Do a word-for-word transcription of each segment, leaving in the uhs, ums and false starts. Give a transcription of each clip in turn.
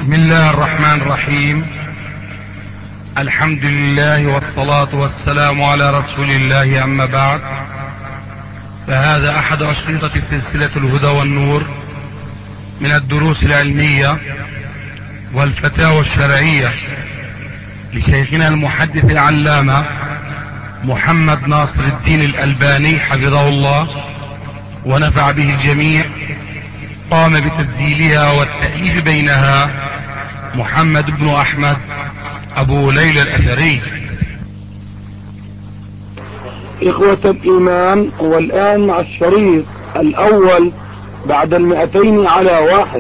بسم الله الرحمن الرحيم. الحمد لله والصلاة والسلام على رسول الله، أما بعد، فهذا أحد أشرطة سلسلة الهدى والنور من الدروس العلمية والفتاوى الشرعية لشيخنا المحدث العلامة محمد ناصر الدين الألباني حفظه الله ونفع به الجميع. قام بتسجيلها والتأليف بينها محمد بن أحمد أبو ليلى الأثري. إخوة الإيمان، والآن مع الشريط الأول بعد المئتين على واحد.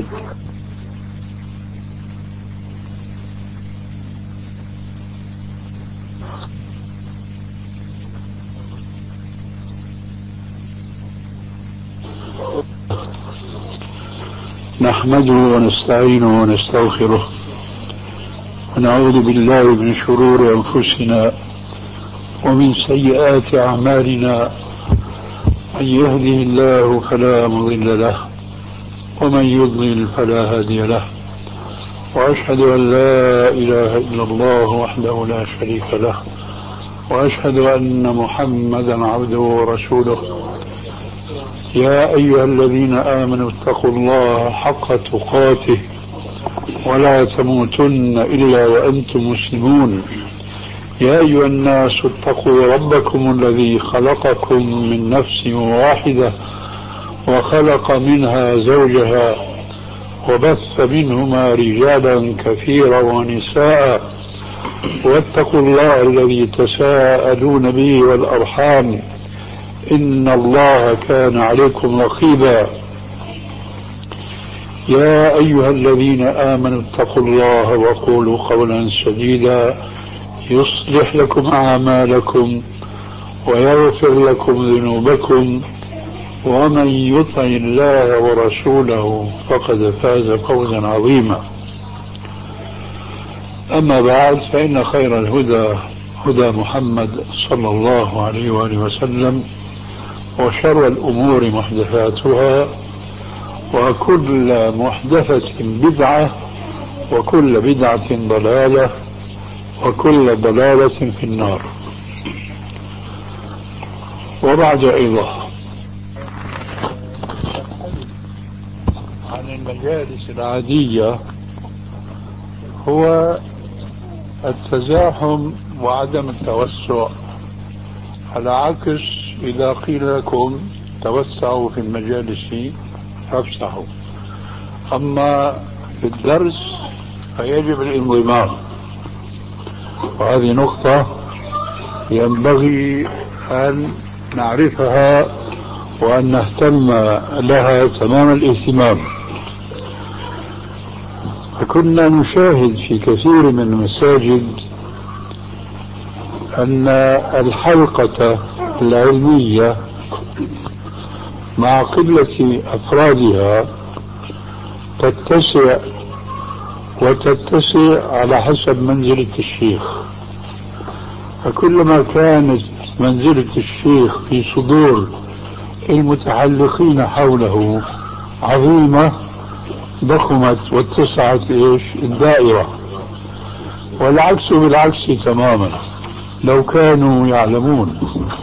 نحمده ونستعينه ونستغفره ونعوذ بالله من شرور أنفسنا ومن سيئات أعمالنا. من يهده الله فلا مضل له ومن يضلل فلا هادي له، وأشهد أن لا إله إلا الله وحده لا شريك له، وأشهد أن محمدا عبده ورسوله. يا أيها الذين آمنوا اتقوا الله حق تقاته ولا تموتن إلا وأنتم مسلمون. يا أيها الناس اتقوا ربكم الذي خلقكم من نفس واحدة وخلق منها زوجها وبث منهما رجالا كثيرا ونساء، واتقوا الله الذي تساءلون به والأرحام إن الله كان عليكم رقيبا. يا أيها الذين آمنوا اتقوا الله وقولوا قولا سديدا يصلح لكم أعمالكم ويغفر لكم ذنوبكم، ومن يطع الله ورسوله فقد فاز فوزا عظيما. أما بعد، فإن خير الهدى هدى محمد صلى الله عليه وآله وسلم، وشر الأمور محدثاتها، وكل محدثة بدعة، وكل بدعة ضلالة، وكل ضلالة في النار. وبعد أيضا عن المجالس العادية هو التزاحم وعدم التوسع، على عكس إذا قيل لكم توسعوا في المجالس فافسحوا. أما في الدرس فيجب الانضمام، وهذه نقطة ينبغي أن نعرفها وأن نهتم لها تمام الاهتمام. فكنا نشاهد في كثير من المساجد أن الحلقة العلمية مع قلة أفرادها تتسع وتتسع على حسب منزلة الشيخ. فكلما كانت منزلة الشيخ في صدور المتحلقين حوله عظيمة ضخمت واتسعت إيش الدائرة، والعكس بالعكس تماما لو كانوا يعلمون.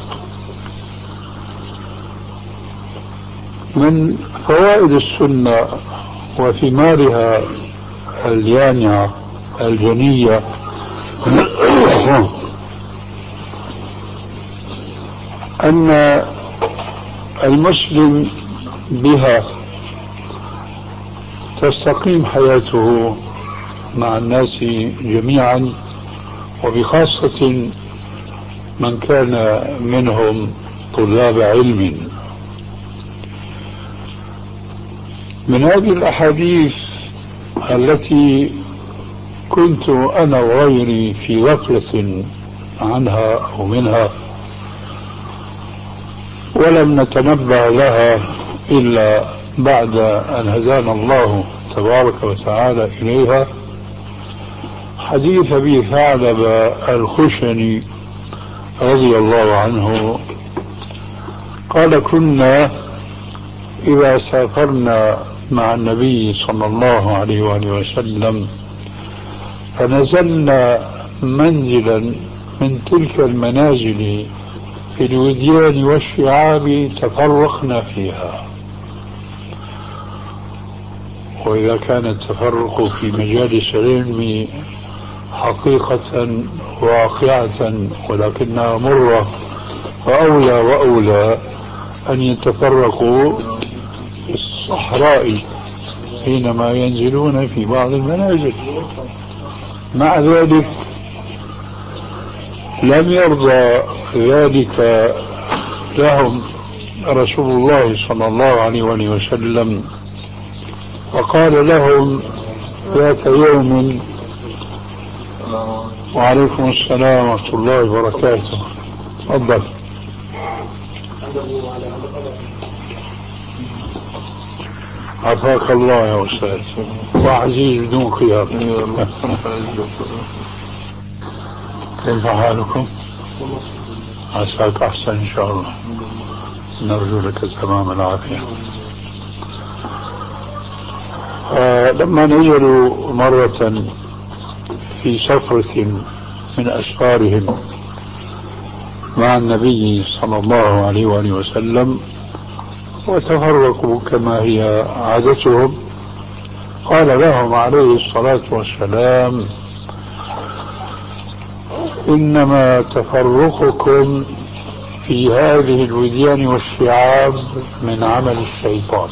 من فوائد السنة وثمارها اليانعة الجنية أن المسلم بها تستقيم حياته مع الناس جميعا، وبخاصة من كان منهم طلاب علم. من هذه الأحاديث التي كنت أنا وغيري في غفلة عنها أو منها ولم نتنبه لها إلا بعد أن هدانا الله تبارك وتعالى إليها، حديث أبي ثعلب الخشني رضي الله عنه قال: كنا إذا سافرنا مع النبي صلى الله عليه وآله وسلم، فنزلنا منزلا من تلك المنازل في الوديان والشعاب تفرقنا فيها. وإذا كان التفرق في مجالس العلم حقيقة واقعة ولكنها مرة، فأولى وأولى أن يتفرقوا في الصحراء حينما ينزلون في بعض المنازل. مع ذلك لم يرضى ذلك لهم رسول الله صلى الله عليه وسلم، وقال لهم ذات يوم: وعليكم السلام ورحمة الله وبركاته، تفضل. عافاك الله يا أستاذ، وعزيز بدون خيار. كيف حالكم؟ عساك أحسن إن شاء الله، نرجو لك تمام العافية. آه لما نزلوا مرة في سفرة من أسفارهم مع النبي صلى الله عليه وآله وسلم وتفرقوا كما هي عادتهم، قال لهم عليه الصلاة والسلام: إنما تفرقكم في هذه الوديان والشعاب من عمل الشيطان.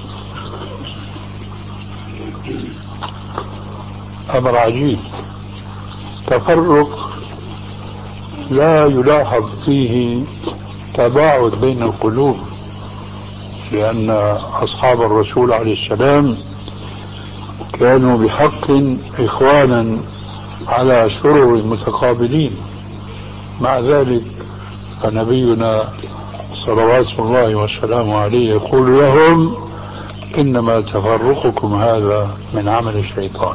أمر عجيب، تفرق لا يلاحظ فيه تباعد بين القلوب، لأن أصحاب الرسول عليه السلام كانوا بحق إخوانا على سرر متقابلين. مع ذلك فنبينا صلوات الله وسلامه عليه يقول لهم: إنما تفرقكم هذا من عمل الشيطان.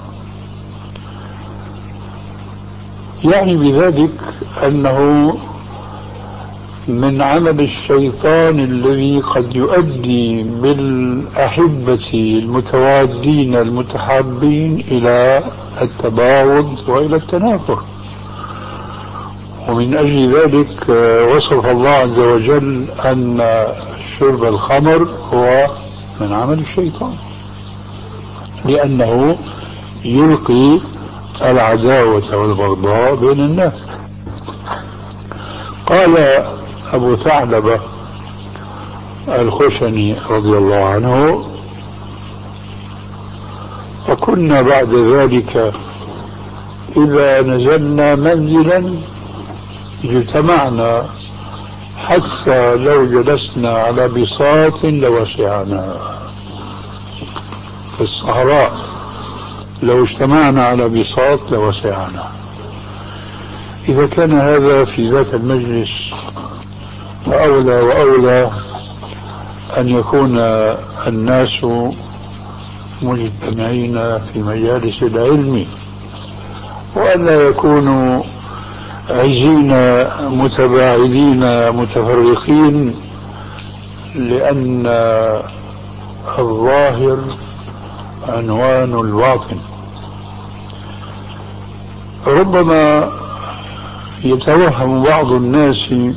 يعني بذلك أنه من عمل الشيطان الذي قد يؤدي بالأحبة المتوادين المتحابين إلى التباغض وإلى التنافر. ومن أجل ذلك وصف الله عز وجل أن شرب الخمر هو من عمل الشيطان، لأنه يلقي العداوة والبغضاء بين الناس. قال أبو ثعلبة الخشني رضي الله عنه: فكنا بعد ذلك إذا نزلنا منزلا اجتمعنا حتى لو جلسنا على بساط لوسعنا. في الصحراء لو اجتمعنا على بساط لوسعنا. إذا كان هذا في ذاك المجلس فأولى وأولى أن يكون الناس مجتمعين في مجالس العلم، وأن لا يكونوا عزين متباعدين متفرقين، لأن الظاهر عنوان الباطن. ربما يتوهم بعض الناس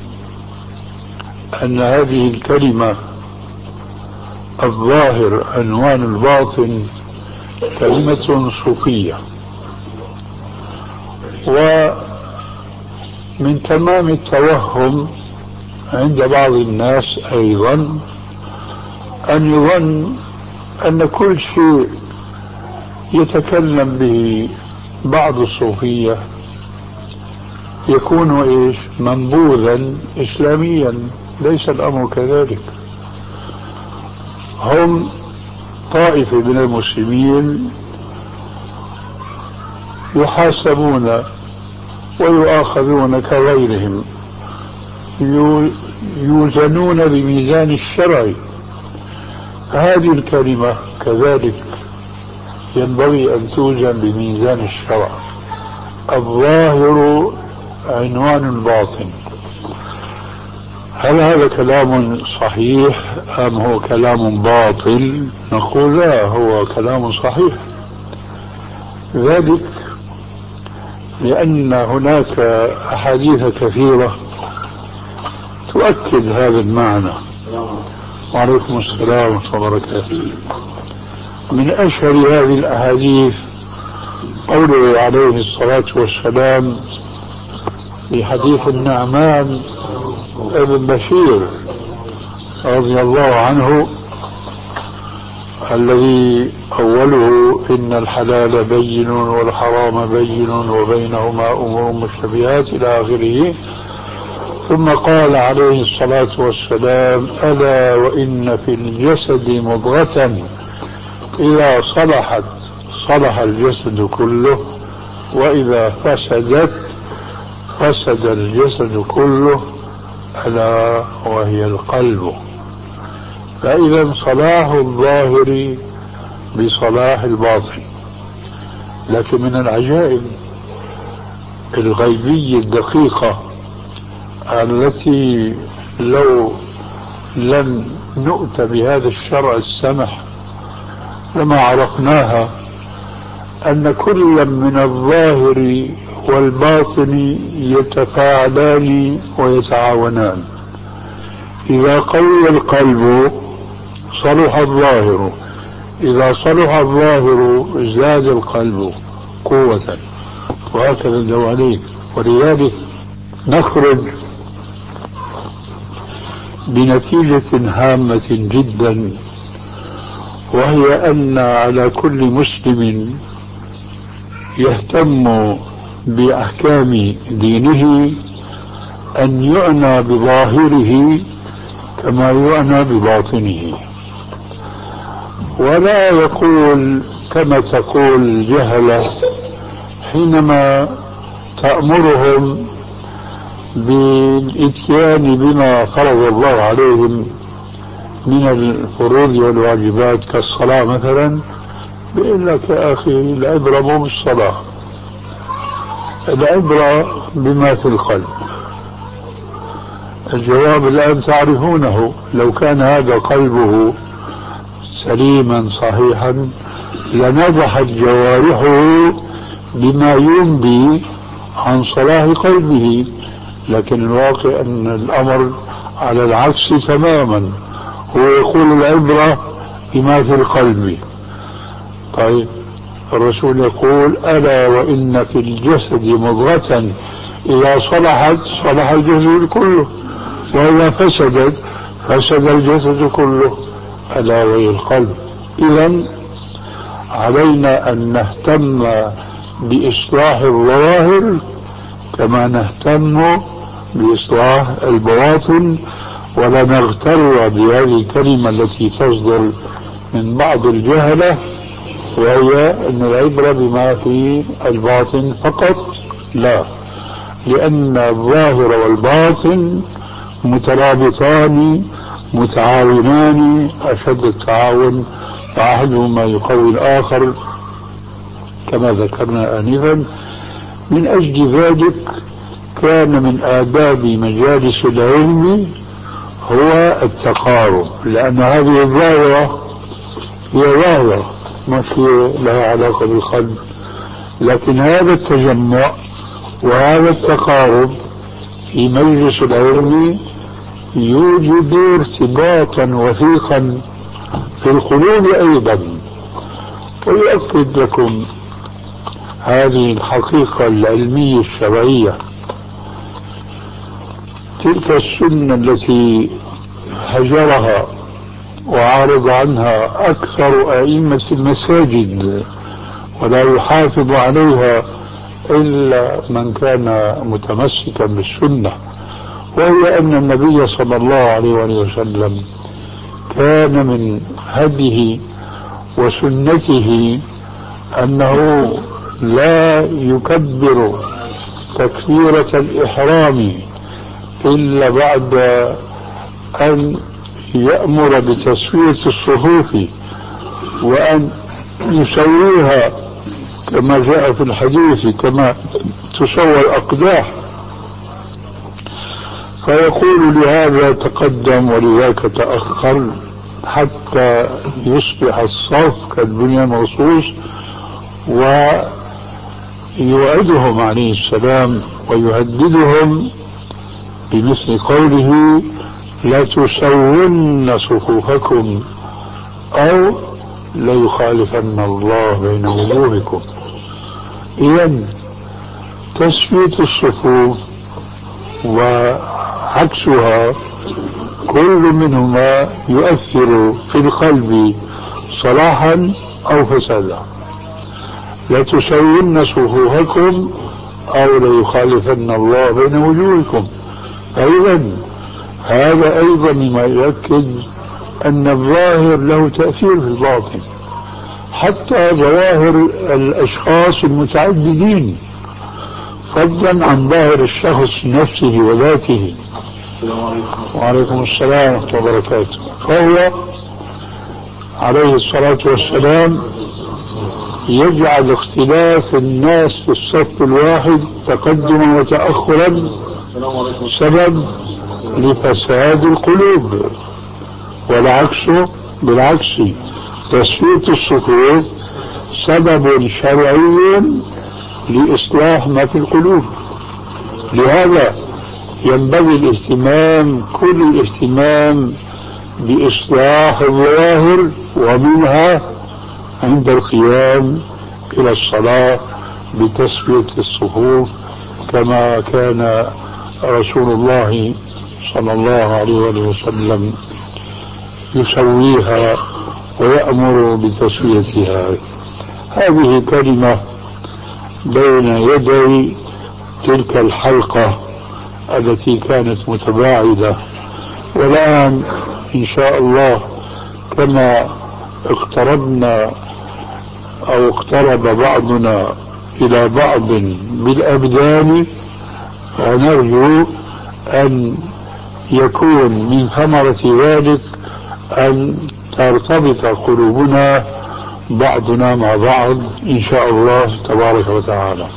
أن هذه الكلمة الظاهر عنوان الباطن كلمة صوفية، ومن تمام التوهم عند بعض الناس أيضا أن يظن أن كل شيء يتكلم به بعض الصوفية يكون إيش منبوذا إسلاميا. ليس الأمر كذلك. هم طائفة من المسلمين يحاسبون ويؤاخذون كغيرهم، يوزنون بميزان الشرع. هذه الكلمة كذلك ينبغي أن توزن بميزان الشرع. الظاهر عنوان الباطن. هل هذا كلام صحيح أم هو كلام باطل؟ نقول لا، هو كلام صحيح. ذلك لأن هناك أحاديث كثيرة تؤكد هذا المعنى. وعليكم السلام ورحمة الله وبركاته. من أشهر هذه الأحاديث قوله عليه الصلاة والسلام في حديث النعمان ابن بشير رضي الله عنه الذي أوله إن الحلال بين والحرام بين وبينهما أمور مشتبهات إلى آخره، ثم قال عليه الصلاة والسلام ألا وإن في الجسد مضغة إذا صلحت صلح الجسد كله وإذا فسدت فسد الجسد كله ألا وهي القلب. فإذا صلاح الظاهر بصلاح الباطن. لكن من العجائب الغيبية الدقيقة التي لو لم نؤت بهذا الشرع السمح لما عرفناها، أن كل من الظاهر والباطن يتفاعلان ويتعاونان. إذا قوي القلب صلح الظاهر، إذا صلح الظاهر زاد القلب قوة، وهكذا الدواليب. ولذلك نخرج بنتيجة هامة جدا، وهي أن على كل مسلم يهتم بأحكام دينه أن يعنى بظاهره كما يعنى بباطنه، ولا يقول كما تقول الجهلة حينما تأمرهم بالإتيان بما فرض الله عليهم من الفروض والواجبات كالصلاة مثلا، بيقول لك يا أخي العبرة مو بالصلاة، العبرة بما في القلب. الجواب الآن تعرفونه، لو كان هذا قلبه سليما صحيحا لنضحت جوارحه بما ينبي عن صلاح قلبه، لكن الواقع أن الأمر على العكس تماما. هو يقول العبرة بما في القلب. طيب الرسول يقول ألا وإن في الجسد مضغة إذا صلحت صلح الجسد كله وإذا فسدت فسد الجسد كله ألا وهي القلب. إذن علينا أن نهتم بإصلاح الظواهر كما نهتم بإصلاح البواطن، ولا نغتر بهذه الكلمة التي تصدر من بعض الجهلة، وهي أن العبرة بما في الباطن فقط. لا، لأن الظاهر والباطن مترابطان متعاونان أشد التعاون، فأحدهما يقوي الآخر كما ذكرنا آنفا. من أجل ذلك كان من آداب مجالس العلم هو التقارب، لأن هذه الظاهرة هي ظاهرة ما في لها علاقة بالقلب، لكن هذا التجمع وهذا التقارب في مجلس العلم يوجد ارتباطا وثيقا في القلوب أيضا. ويؤكد لكم هذه الحقيقة العلمية الشرعية تلك السنة التي هجرها وعارض عنها أكثر أئمة المساجد ولا يحافظ عليها إلا من كان متمسكا بالسنة، وهي أن النبي صلى الله عليه وسلم كان من هديه وسنته أنه لا يكبر تكبيرة الإحرام إلا بعد أن يأمر بتسوية الصفوف وأن يسويها كما جاء في الحديث كما تسوى الأقداح. فيقول لهذا تقدم ولذاك تأخر حتى يصبح الصف كالبنيان المرصوص، ويوعدهم عليه السلام ويهددهم بمثل قوله لتسون صفوفكم أو ليخالفن الله بين وجوهكم. إذن تسوية الصفوف وعكسها كل منهما يؤثر في القلب صلاحا أو فسادا. لتسون صفوفكم أو ليخالفن الله بين وجوهكم. أيضا هذا أيضا مما يؤكد أن الظاهر له تأثير في الباطن، حتى ظواهر الأشخاص المتعددين فضلا عن ظاهر الشخص نفسه وذاته. وعليكم السلام ورحمة الله وبركاته. فهو عليه الصلاة والسلام يجعل اختلاف الناس في الصف الواحد تقدما وتأخرا سبب لفساد القلوب، والعكس بالعكس تسوية الصفوف سبب شرعي لإصلاح ما في القلوب. لهذا ينبغي الاهتمام كل الاهتمام بإصلاح الظواهر، ومنها عند القيام إلى الصلاة بتسوية الصفوف كما كان رسول الله صلى الله عليه وسلم يسويها ويأمر بتسويتها. هذه كلمة بين يدي تلك الحلقة التي كانت متباعدة، والآن إن شاء الله كما اقتربنا أو اقترب بعضنا إلى بعض بالأبدان، ونرجو أن يكون من ثمرة ذلك أن ترتبط قلوبنا بعضنا مع بعض إن شاء الله تبارك وتعالى.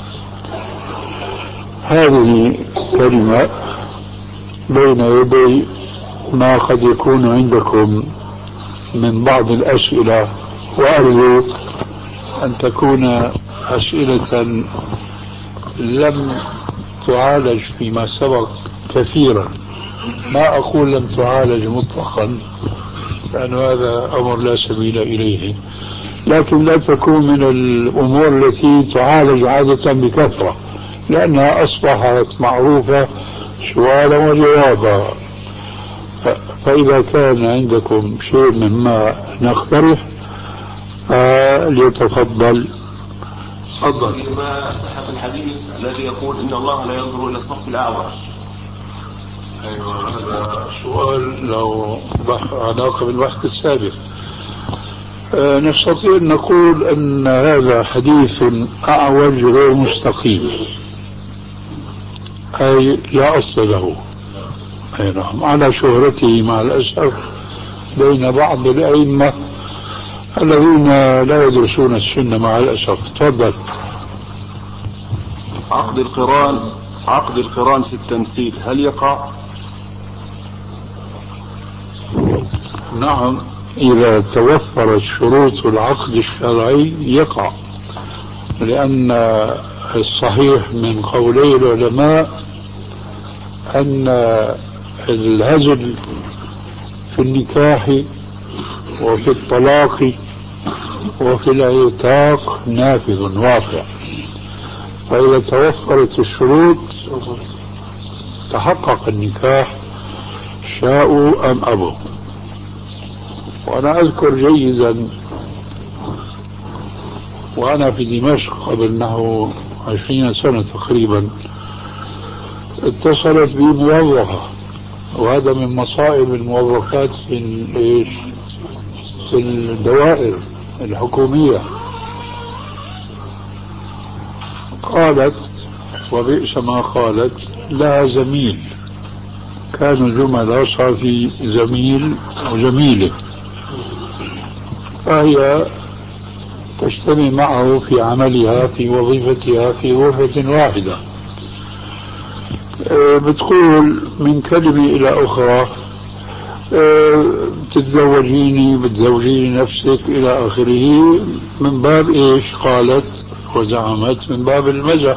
هذه كلمة بين يدي ما قد يكون عندكم من بعض الأسئلة، وأرجو أن تكون أسئلة لم تعالج فيما سبق كثيرا. ما أقول لم تعالج مطلقا لأن هذا أمر لا سبيل إليه، لكن لا تكون من الأمور التي تعالج عادة بكثرة، لأنها أصبحت معروفة سؤالا وجوابا. فإذا كان عندكم شيء مما نقترح فليتفضل. تفضل. ما صح في الحديث الذي يقول إن الله لا ينظر إلى الصف الأعور؟ أيوة، هذا سؤال له علاقة بالبحث السابق. أه نستطيع أن نقول أن هذا حديث أعوج غير مستقيم، أي لا أصل له. أي نعم، على شهرته مع الأسف بين بعض الأئمة الذين لا يدرسون السنة مع الأسف. تفضل. عقد القران عقد القران في التمثيل هل يقع؟ نعم، إذا توفرت شروط العقد الشرعي يقع، لأن الصحيح من قولي العلماء أن الهزل في النكاح وفي الطلاق وفي العتاق نافذ واقع، فإذا توفرت الشروط تحقق النكاح شاءوا أم أبوا. وأنا أذكر جيدا وأنا في دمشق قبل نحو عشرين سنة تقريبا اتصلت بي موظفة، وهذا من مصائب الموظفات في في الدوائر الحكومية. قالت وبئس ما قالت، لها زميل كانوا زملاء، صار في زميل وزميلة، فهي تجتمع معه في عملها في وظيفتها في غرفة واحدة. بتقول من كلمة إلى أخرى تتزوجيني بتزوجيني نفسك إلى آخره، من باب إيش؟ قالت وزعمت من باب المزح.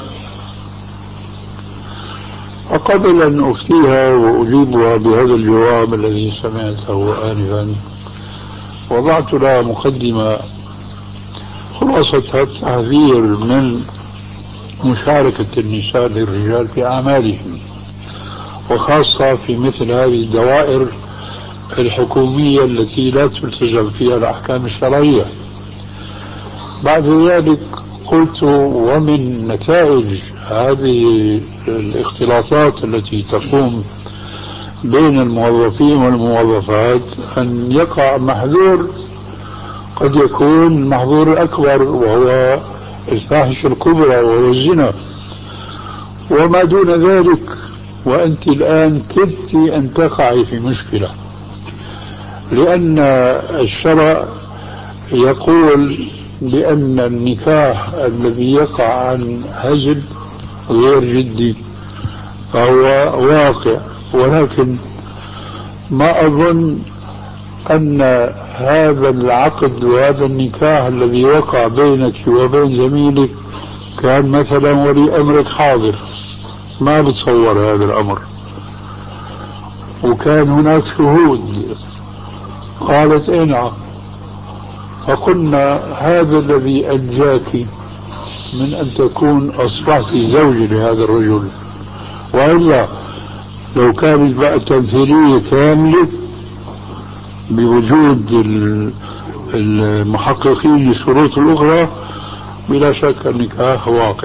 وقبل أن أفتيها وأجيبها بهذا الجواب الذي سمعته آنفا، وضعت لها مقدمة خلاصتها التحذير من مشاركة النساء للرجال في أعمالهم، وخاصة في مثل هذه الدوائر الحكومية التي لا تلتزم فيها الأحكام الشرعية. بعد ذلك قلت ومن نتائج هذه الاختلاطات التي تقوم بين الموظفين والموظفات أن يقع محذور قد يكون المحظور الأكبر، وهو الفاحشة الكبرى وهو الزنا، وما دون ذلك. وأنت الآن كدت أن تقعي في مشكلة، لأن الشرع يقول بأن النكاح الذي يقع عن هزل غير جدي فهو واقع، ولكن ما أظن أن هذا العقد وهذا النكاح الذي وقع بينك وبين زميلك كان مثلا ولي أمرك حاضر، ما بتصور هذا الأمر، وكان هناك شهود. قالت إيه نعم. فقلنا هذا الذي أنجاك من أن تكون أصبحت زوج لهذا الرجل، وإلا لو كانت بقى تمثيلية كاملة بوجود المحققين للشروط الأخرى بلا شك النكاح واقع،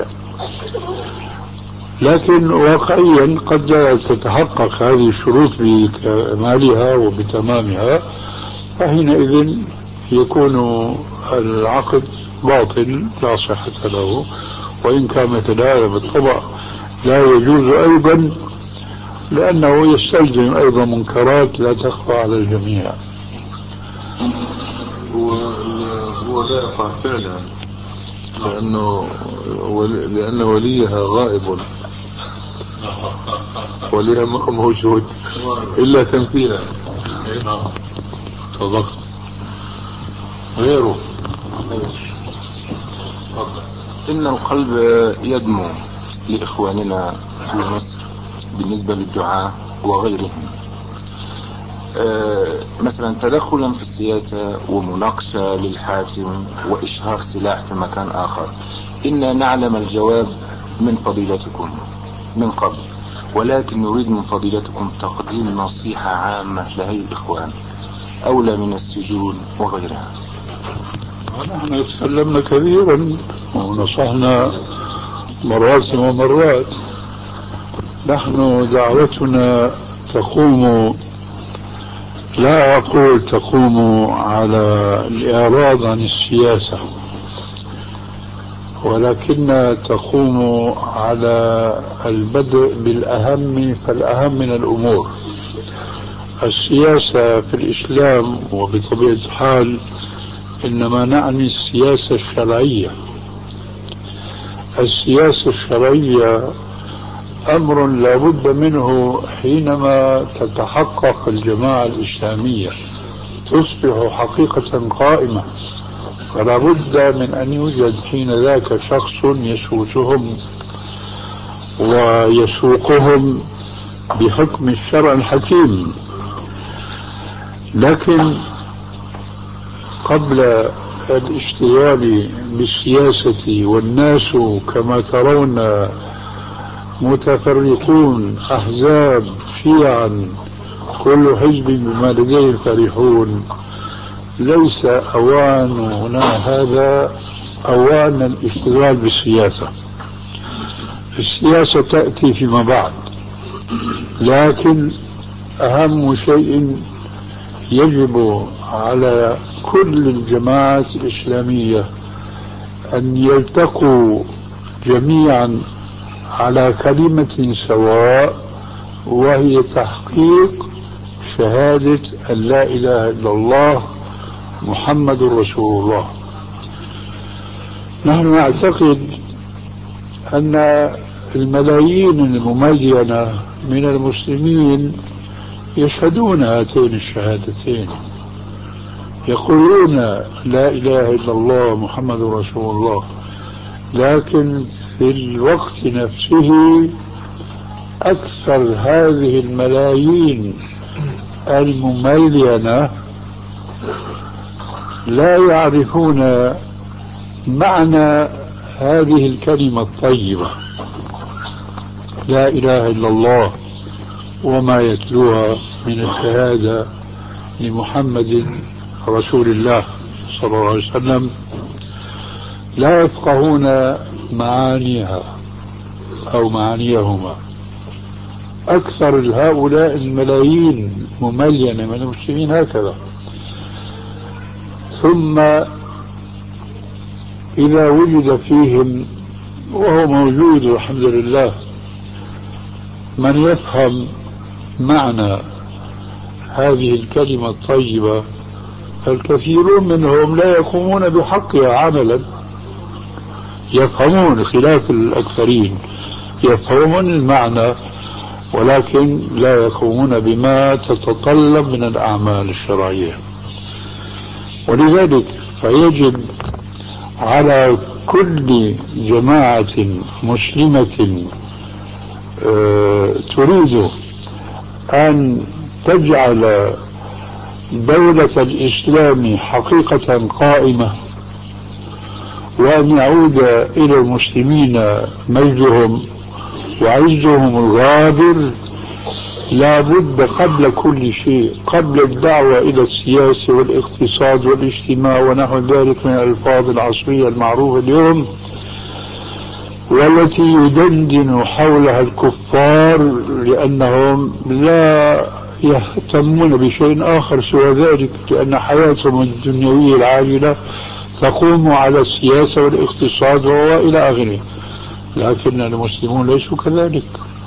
لكن واقعيا قد لا تتحقق هذه الشروط بكمالها وبتمامها، فحينئذ يكون العقد باطل لا صحة له، وإن كان مثل هذا بالطبع لا يجوز أيضا، لأنه يستلزم أيضا منكرات لا تخفى على الجميع. هو لا يقع فعلا لأنه لأن وليها غائب، وليها موجود إلا تنفيذا. تضغط غيره. إن القلب يدمو لإخواننا في مصر بالنسبة للدعاة وغيرهم، أه مثلا تدخلا في السياسة ومناقشة للحاكم وإشهار سلاح في مكان آخر. إنا نعلم الجواب من فضيلتكم من قبل، ولكن نريد من فضيلتكم تقديم نصيحة عامة لهي الإخوان أولى من السجون وغيرها. نحن تكلمنا كثيرا ونصحنا مرات ومرات. نحن دعوتنا تقوم، لا أقول تقوم على الإعراض عن السياسة، ولكن تقوم على البدء بالأهم فالأهم من الأمور. السياسة في الإسلام وبطبيعة الحال إنما نعني السياسة الشرعية. السياسة الشرعية أمر لا بد منه حينما تتحقق الجماعة الإسلامية تصبح حقيقة قائمة، فلا بد من أن يوجد حين ذاك شخص يسوسهم ويسوقهم بحكم الشرع الحكيم. لكن قبل الاشتغال بالسياسة والناس كما ترون متفرقون أحزاب شيعا كل حزب بما لديه فرحون، ليس أواننا هذا أوان الاشتغال بالسياسة. السياسة تأتي فيما بعد، لكن أهم شيء يجب على كل الجماعات الإسلامية أن يلتقوا جميعا على كلمة سواء، وهي تحقيق شهادة أن لا إله إلا الله محمد رسول الله. نحن نعتقد أن الملايين المملينة من المسلمين يشهدون هاتين الشهادتين، يقولون لا إله إلا الله محمد رسول الله، لكن في الوقت نفسه أكثر هذه الملايين المملينة لا يعرفون معنى هذه الكلمة الطيبة لا إله إلا الله وما يتلوها من الشهادة لمحمد رسول الله صلى الله عليه وسلم، لا يفقهون معانيها أو معانيهما. أكثر هؤلاء الملايين مملينة من المسلمين هكذا. ثم إذا وجد فيهم، وهو موجود الحمد لله، من يفهم معنى هذه الكلمة الطيبة، الكثيرون منهم لا يقومون بحقها عملا. يفهمون خلاف الأكثرين، يفهمون المعنى ولكن لا يقومون بما تتطلب من الأعمال الشرعية. ولذلك فيجب على كل جماعة مسلمة أه تريد أن تجعل دولة الإسلام حقيقة قائمة وأن يعود إلى المسلمين مجدهم وعزهم الغابر، لا بد قبل كل شيء، قبل الدعوة إلى السياسة والاقتصاد والاجتماع ونحو ذلك من الألفاظ العصرية المعروفة اليوم والتي يدندن حولها الكفار لأنهم لا يهتمون بشيء آخر سوى ذلك، لأن حياتهم الدنيوية العاجلة تقوم على السياسة والاقتصاد وإلى آخره. لكن المسلمون ليسوا كذلك.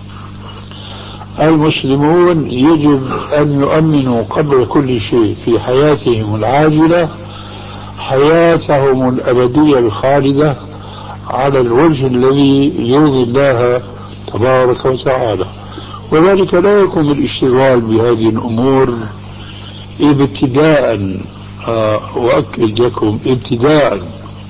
المسلمون يجب أن يؤمنوا قبل كل شيء في حياتهم العاجلة حياتهم الأبدية الخالدة على الوجه الذي يرضي الله تبارك وتعالى. وذلك لا يكون الاشتغال بهذه الأمور ابتداء، آه وأكد لكم ابتداء،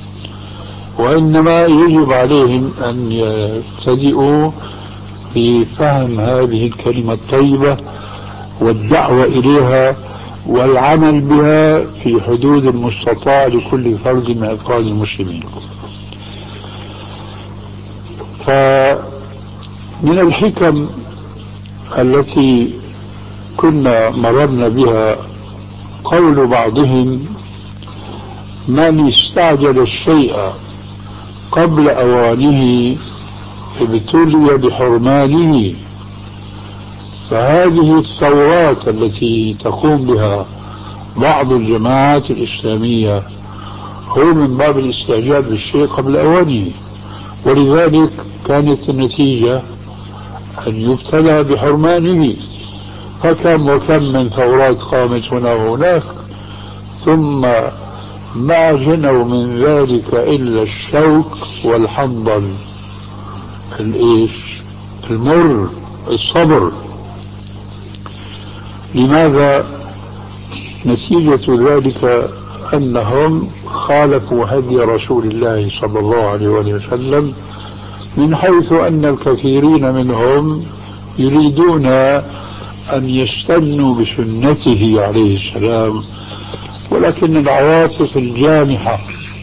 وإنما يجب عليهم أن يبتدئوا في فهم هذه الكلمة الطيبة والدعوة إليها والعمل بها في حدود المستطاع لكل فرد من أفراد المسلمين. فمن الحكم التي كنا مررنا بها قول بعضهم: من استعجل الشيء قبل أوانه ابتلي بحرمانه. فهذه الثورات التي تقوم بها بعض الجماعات الإسلامية هو من باب الاستعجال بالشيء قبل أوانه، ولذلك كانت النتيجة أن يبتلى بحرمانه. فكم وكم من ثورات قامت هنا وهناك، ثم ما جنوا من ذلك إلا الشوك والحنظل الإيش المر الصبر. لماذا؟ نتيجة ذلك أنهم خالفوا هدي رسول الله صلى الله عليه وسلم، من حيث أن الكثيرين منهم يريدون أن يستنوا بسنته عليه السلام، ولكن العواطف الجامحة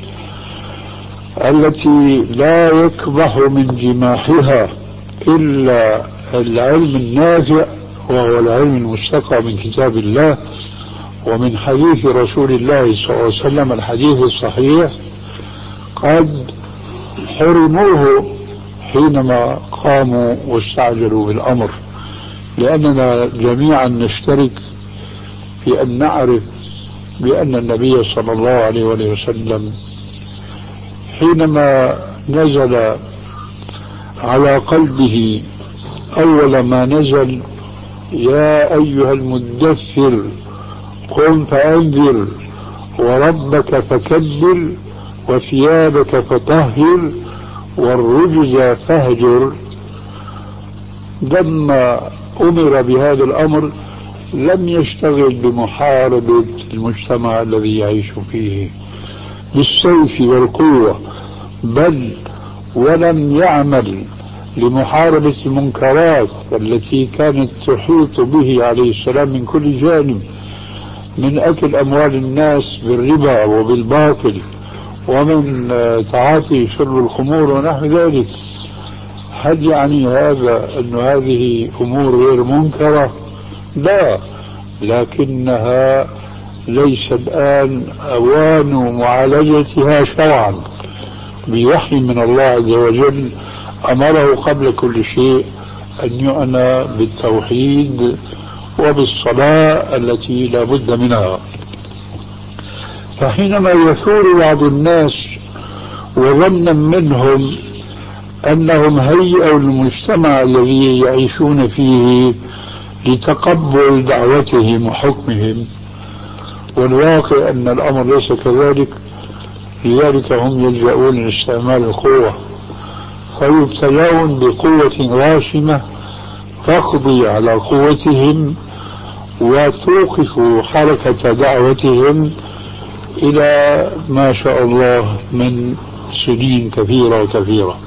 التي لا يكبح من جماحها إلا العلم النافع، وهو العلم المستقى من كتاب الله ومن حديث رسول الله صلى الله عليه وسلم الحديث الصحيح، قد حرموه حينما قاموا واستعجلوا بالأمر. لأننا جميعا نشترك في أن نعرف بأن النبي صلى الله عليه وسلم حينما نزل على قلبه أول ما نزل: يا أيها المدثر قم فأنذر وربك فكبر وثيابك فطهر والرجز فاهجر لما أمر بهذا الأمر لم يشتغل بمحاربة المجتمع الذي يعيش فيه بالسيف والقوة، بل ولم يعمل لمحاربة المنكرات التي كانت تحيط به عليه السلام من كل جانب، من أكل أموال الناس بالربا وبالباطل، ومن تعاطي شرب الخمور ونحو ذلك. هل يعني هذا أن هذه أمور غير منكرة؟ لا، لكنها ليس الآن أوان معالجتها شرعا بوحي من الله عز وجل. أمره قبل كل شيء أن يعنى بالتوحيد وبالصلاة التي لا بد منها. فحينما يثور بعض الناس وظنا منهم أنهم هيئوا المجتمع الذي يعيشون فيه لتقبل دعوتهم وحكمهم، والواقع أن الأمر ليس كذلك، لذلك هم يلجؤون لاستعمال القوة، فيبتلون بقوة غاشمة تقضي على قوتهم وتوقف حركة دعوتهم إلى ما شاء الله من سنين كثيرة وكثيرة.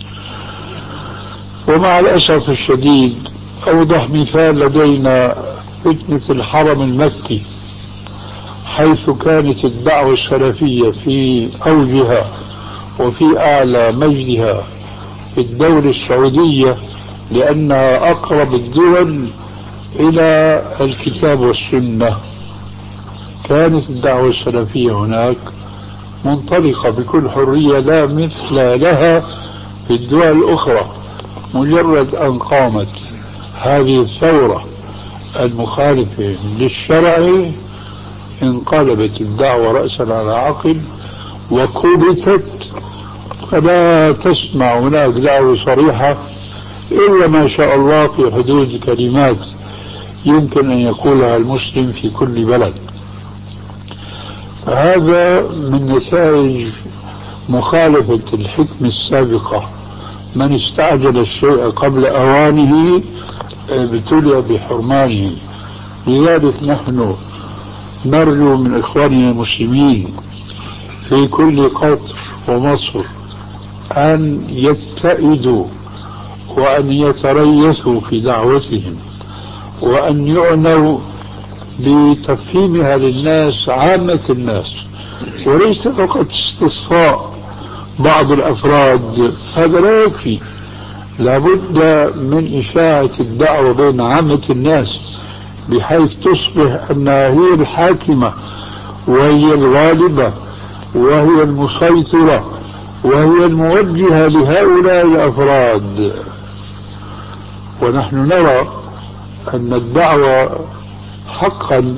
ومع الأسف الشديد أوضح مثال لدينا فتنة الحرم المكي، حيث كانت الدعوة السلفية في أوجها وفي أعلى مجدها في الدولة السعودية، لأنها أقرب الدول إلى الكتاب والسنة. كانت الدعوة السلفية هناك منطلقة بكل حرية لا مثل لها في الدول الأخرى. مجرد أن قامت هذه الثورة المخالفة للشرع انقلبت الدعوة رأسا على عقب وكبتت، فلا تسمع هناك دعوة صريحة إلا ما شاء الله في حدود كلمات يمكن أن يقولها المسلم في كل بلد. هذا من نتائج مخالفة الحكمة السابقة. من استعجل الشيء قبل أوانه ابتلي بحرمانه. لذلك نحن نرجو من إخواننا المسلمين في كل قطر ومصر أن يتئدوا وأن يتريثوا في دعوتهم، وأن يعنوا بتفهيمها للناس عامة الناس، وليس فقط استصفاء بعض الأفراد. هذا لا يكفي، لابد من إشاعة الدعوة بين عامة الناس بحيث تصبح أنها هي الحاكمة وهي الغالبة وهي المسيطرة وهي الموجهة لهؤلاء الأفراد. ونحن نرى أن الدعوة حقا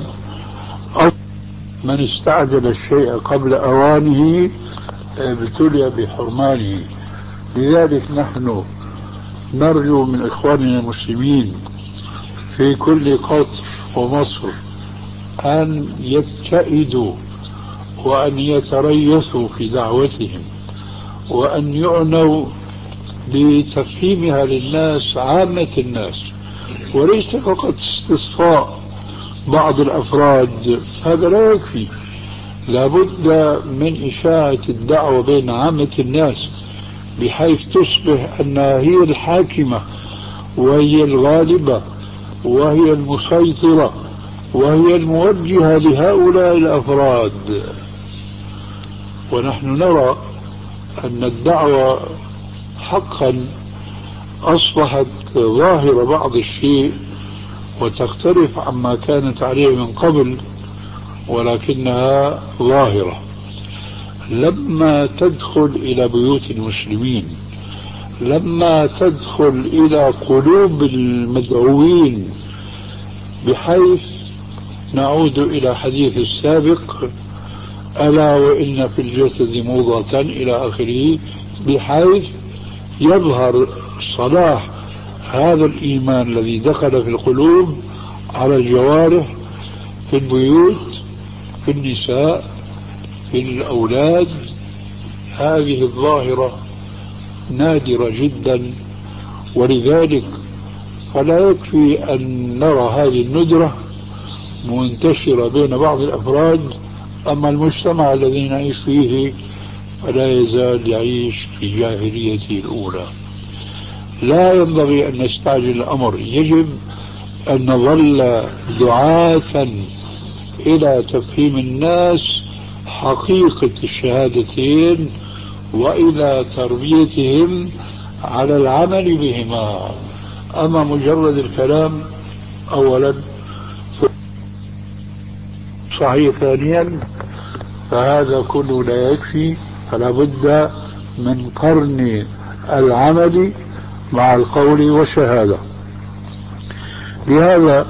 من استعجل الشيء قبل أوانه ابتلي بحرمانه. لذلك نحن نرجو من إخواننا المسلمين في كل قطر ومصر أن يتئدوا وأن يتريثوا في دعوتهم، وأن يعنوا بتفهيمها للناس عامة الناس، وليس فقط استصفاء بعض الأفراد. هذا لا يكفي، لابد من إشاعة الدعوة بين عامة الناس بحيث تصبح أنها هي الحاكمة وهي الغالبة وهي المسيطرة وهي الموجهة لهؤلاء الأفراد. ونحن نرى أن الدعوة حقا أصبحت ظاهرة بعض الشيء وتختلف عما كانت عليه من قبل، ولكنها ظاهرة. لما تدخل إلى بيوت المسلمين، لما تدخل إلى قلوب المدعوين، بحيث نعود إلى حديث السابق ألا وإن في الجسد مضغة إلى آخره، بحيث يظهر صلاح هذا الإيمان الذي دخل في القلوب على الجوارح، في البيوت، في النساء، في الأولاد. هذه الظاهرة نادرة جدا، ولذلك فلا يكفي أن نرى هذه الندرة منتشرة بين بعض الأفراد، أما المجتمع الذي نعيش فيه فلا يزال يعيش في جاهليته الأولى. لا ينبغي أن نستعجل الأمر، يجب أن نظل دعاة إلى تفهيم الناس حقيقة الشهادتين وإلى تربيتهم على العمل بهما. أما مجرد الكلام أولا صحيح، ثانيا فهذا كله لا يكفي، فلا بد من قرن العمل مع القول والشهادة. لهذا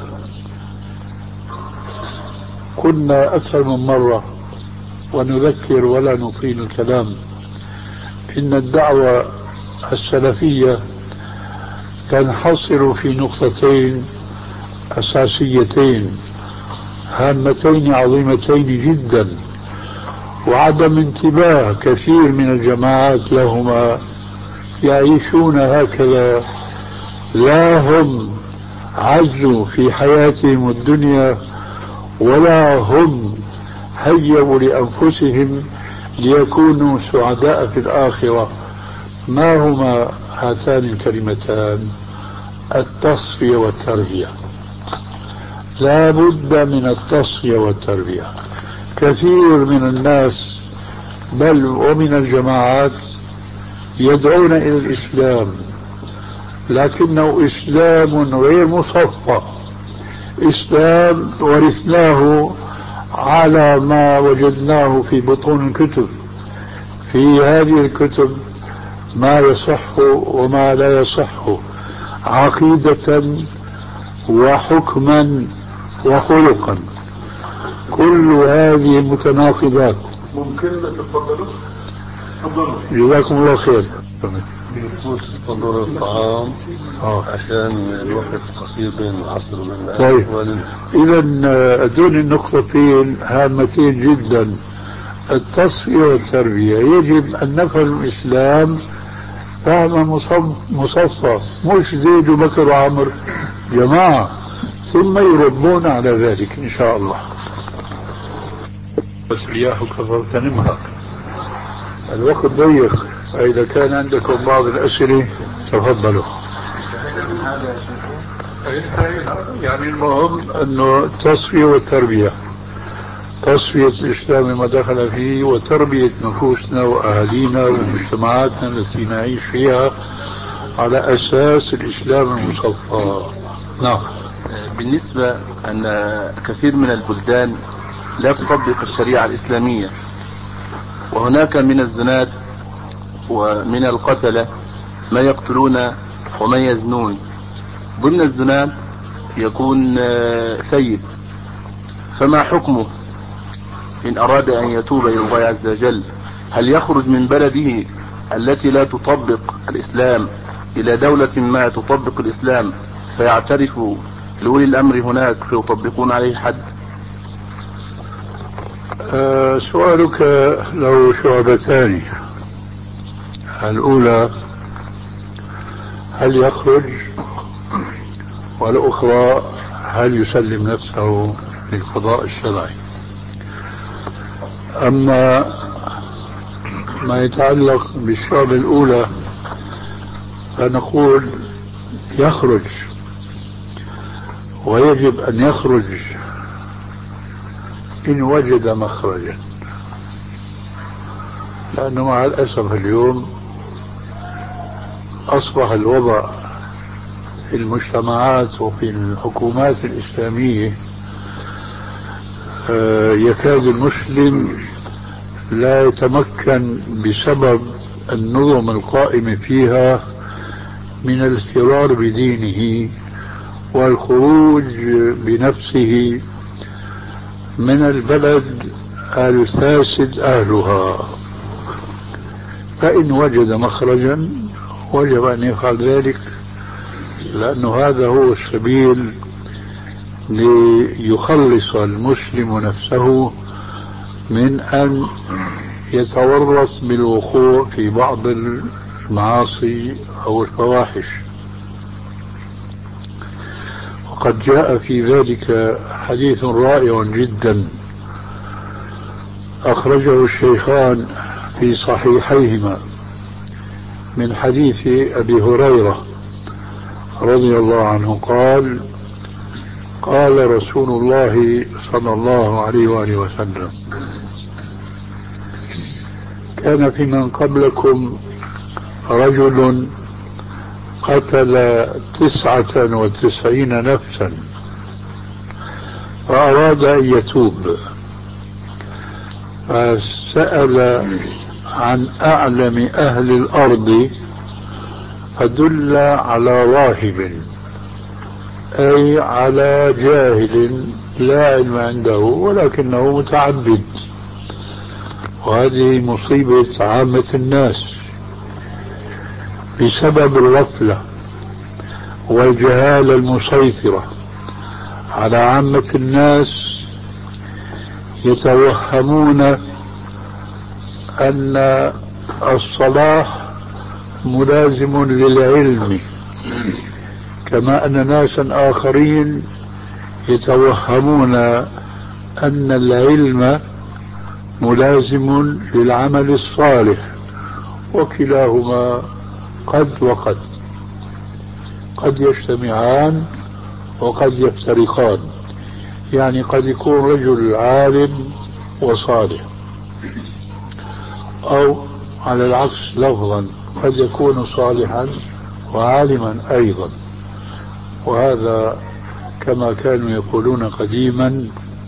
كنا أكثر من مرة ونذكر ولا نطيل الكلام إن الدعوة السلفية تنحصر في نقطتين أساسيتين هامتين عظيمتين جدا، وعدم انتباه كثير من الجماعات لهما. يعيشون هكذا، لا هم عزوا في حياتهم الدنيا ولا هم هيئوا لأنفسهم ليكونوا سعداء في الآخرة. ما هما هاتان الكلمتان؟ التصفية والتربية. لا بد من التصفية والتربية. كثير من الناس بل ومن الجماعات يدعون إلى الإسلام، لكنه إسلام غير مصفى، إسلام ورثناه على ما وجدناه في بطون الكتب. في هذه الكتب ما يصح وما لا يصح، عقيدة وحكما وخلقا، كل هذه متناقضات. ممكن تفضلوا؟ تفضلوا. جزاكم الله خير. تفضلوا الطعام آه. عشان الوقت قصير بين العصر وبين الآن. طيب، إذا دون النقطتين هامتين جدا، التصفية والتربية. يجب أن نفهم الإسلام فهما مصفى، مش زيد وبكر وعمر، جماعة، ثم يربون على ذلك إن شاء الله. بس رياح كفر تنمها. الوقت ضيق، فإذا كان عندكم بعض الأسئلة تفضلوا. يعني المهم أنه التصفية والتربية، تصفية الإسلام ما دخل فيه وتربية نفوسنا وأهالينا ومجتمعاتنا التي نعيش فيها على أساس الإسلام المصفى. نعم. بالنسبة أن كثير من البلدان لا تطبق الشريعة الإسلامية، وهناك من الزنات ومن القتلة ما يقتلون وما يزنون. ضمن الزنات يكون ثيب، فما حكمه إن أراد أن يتوب إلى الله عز وجل؟ هل يخرج من بلده التي لا تطبق الإسلام إلى دولة ما تطبق الإسلام فيعترف لولي الأمر هناك فيطبقون عليه الحد؟ أه سؤالك له شعبتان. الأولى هل يخرج، والأخرى هل يسلم نفسه للقضاء الشرعي. أما ما يتعلق بالشعب الأولى فنقول يخرج، ويجب أن يخرج إن وجد مخرجا، لأنه مع الأسف اليوم أصبح الوضع في المجتمعات وفي الحكومات الإسلامية يكاد المسلم لا يتمكن بسبب النظم القائمة فيها من الفرار بدينه والخروج بنفسه من البلد الفاسد أهلها. فإن وجد مخرجا وجب أن يفعل ذلك، لأنه هذا هو السبيل ليخلص المسلم نفسه من أن يتورط بالوقوع في بعض المعاصي أو الفواحش. وقد جاء في ذلك حديث رائع جدا أخرجه الشيخان في صحيحيهما من حديث أبي هريرة رضي الله عنه قال قال رسول الله صلى الله عليه وآله وسلم كان في من قبلكم رجل قتل تسعة وتسعين نفسا فأراد أن يتوب فسأل عن أعلم أهل الأرض فدل على راهب أي على جاهل لا علم عنده ولكنه متعبد، وهذه مصيبة عامة الناس بسبب الغفلة والجهالة المسيطرة على عامة الناس. يتوهمون أن الصلاح ملازم للعلم، كما أن ناسا آخرين يتوهمون أن العلم ملازم للعمل الصالح، وكلاهما قد وقد قد يجتمعان وقد يفترقان. يعني قد يكون رجل عالم وصالح، أو على العكس لفظا قد يكون صالحا وعالما أيضا، وهذا كما كانوا يقولون قديما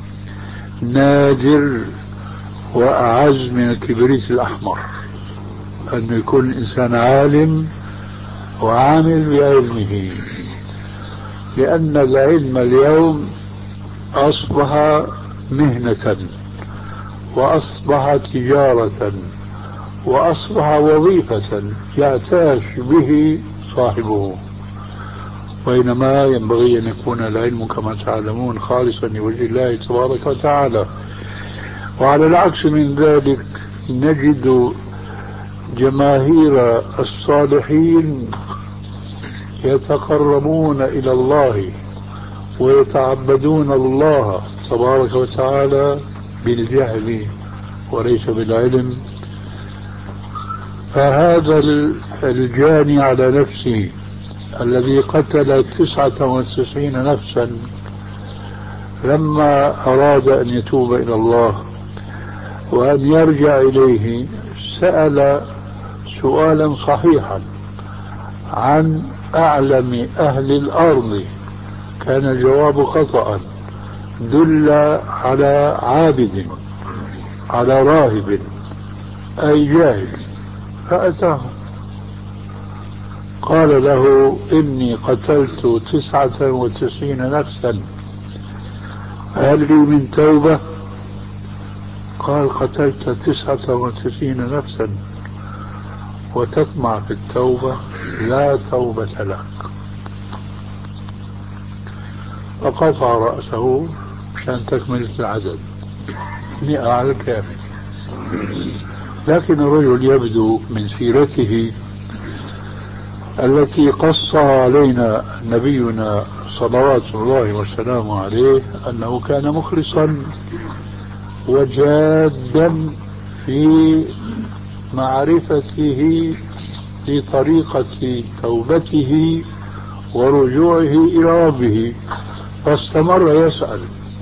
نادر وأعز من الكبريت الأحمر، أن يكون الإنسان عالم وعامل بعلمه، لأن العلم اليوم أصبح مهنة وأصبح تجارة وأصبح وظيفة يعتاش به صاحبه، بينما ينبغي أن يكون العلم كما تعلمون خالصا لوجه الله تبارك وتعالى. وعلى العكس من ذلك نجد جماهير الصالحين يتقربون إلى الله ويتعبدون الله تبارك وتعالى بالجهل وليس بالعلم. فهذا الجاني على نفسه الذي قتل تسعة وتسعين نفسا لما أراد أن يتوب إلى الله وأن يرجع إليه سأل سؤالا صحيحا عن أعلم أهل الأرض، كان الجواب خطأ، دل على عابد على راهب أي جاهل، فأتاه قال له إني قتلت تسعة وتسعين نفسا هل لي من توبة؟ قال قتلت تسعة وتسعين نفسا وتطمع في التوبة، لا توبة لك. فقطع رأسه مشان تكملة العدد مئة على الكامل. لكن الرجل يبدو من سيرته التي قص علينا نبينا صلوات الله وسلامه عليه أنه كان مخلصا وجادا في معرفته لطريقة توبته ورجوعه إلى ربه، فاستمر يسأل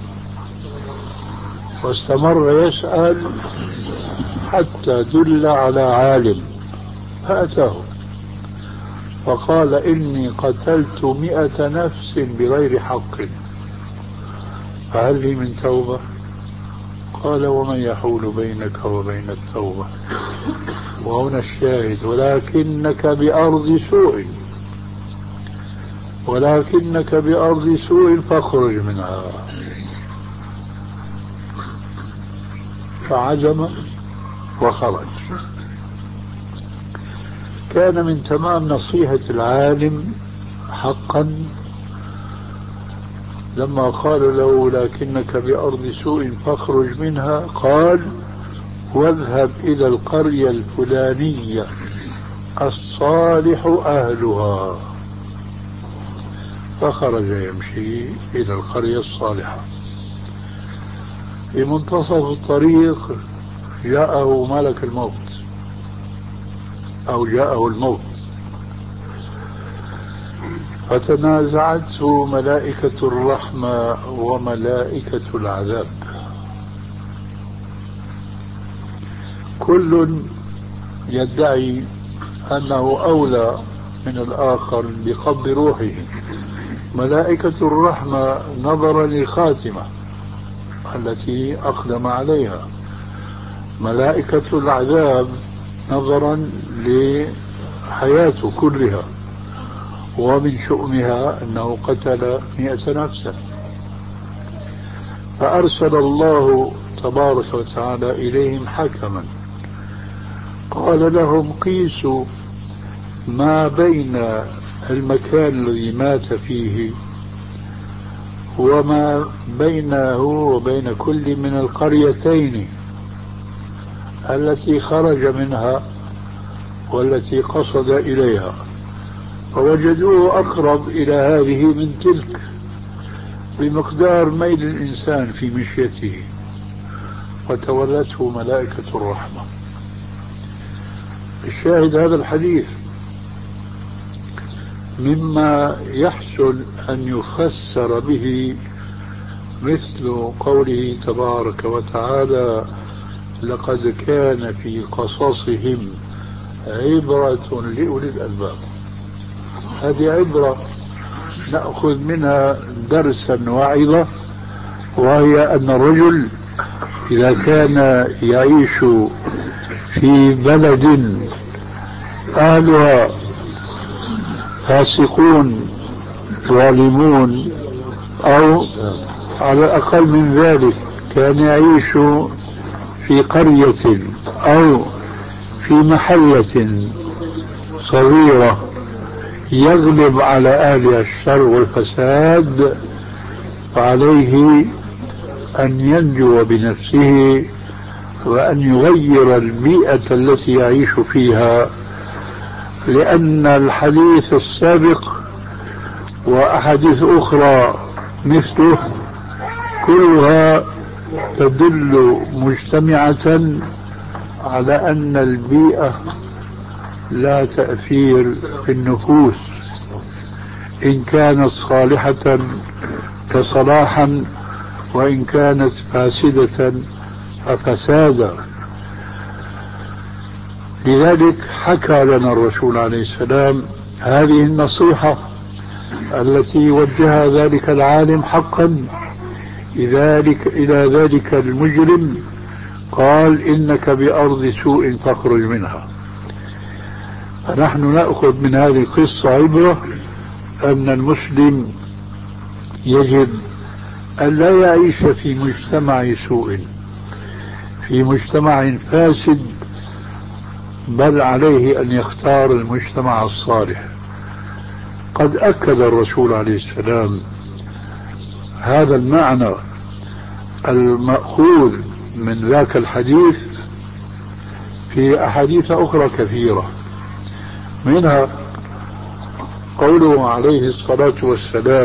واستمر يسأل حتى دل على عالم فأتاه فقال إني قتلت مئة نفس بغير حق فهل لي من توبة؟ قال ومن يحول بينك وبين التوبة؟ وهنا الشاهد ولكنك بأرض سوء ولكنك بأرض سوء فاخرج منها. فعزم وخرج. كان من تمام نصيحة العالم حقا لما قال له لكنك بأرض سوء فاخرج منها قال واذهب إلى القرية الفلانية الصالح أهلها فخرج يمشي إلى القرية الصالحة. في منتصف الطريق جاءه ملك الموت أو جاءه الموت، فتنازعته ملائكة الرحمة وملائكة العذاب، كل يدعي أنه أولى من الآخر بقبض روحه. ملائكة الرحمة نظرا للخاتمة التي أقدم عليها، ملائكة العذاب نظرا لحياته كلها، ومن شؤمها أنه قتل مئة نفسا. فأرسل الله تبارك وتعالى إليهم حكما قال لهم قيسوا ما بين المكان الذي مات فيه وما بينه وبين كل من القريتين التي خرج منها والتي قصد إليها، فوجدوه أقرب إلى هذه من تلك بمقدار ميل الإنسان في مشيته، وتولته ملائكة الرحمة. الشاهد هذا الحديث مما يحسن أن يفسر به مثل قوله تبارك وتعالى لقد كان في قصصهم عبرة لأولي الألباب. هذه عبرة نأخذ منها درسا وعظة، وهي أن الرجل إذا كان يعيش في بلد أهلها فاسقون ظالمون، أو على الأقل من ذلك كان يعيش في قرية أو في محلة صغيرة يغلب على أهلها الشر والفساد، فعليه أن ينجو بنفسه وأن يغير البيئة التي يعيش فيها، لأن الحديث السابق وأحاديث أخرى مثله كلها تدل مجتمعة على أن البيئة لا تأثير في النفوس، إن كانت صالحة فصلاحا وإن كانت فاسدة ففسادا. لذلك حكى لنا الرسول عليه السلام هذه النصيحة التي وجهها ذلك العالم حقا إلى ذلك المجرم، قال إنك بأرض سوء فاخرج منها. فنحن نأخذ من هذه القصة عبرة أن المسلم يجب أن لا يعيش في مجتمع سوء، في مجتمع فاسد، بل عليه أن يختار المجتمع الصالح. قد أكد الرسول عليه السلام هذا المعنى المأخوذ من ذاك الحديث في أحاديث أخرى كثيرة، منها قوله عليه الصلاة والسلام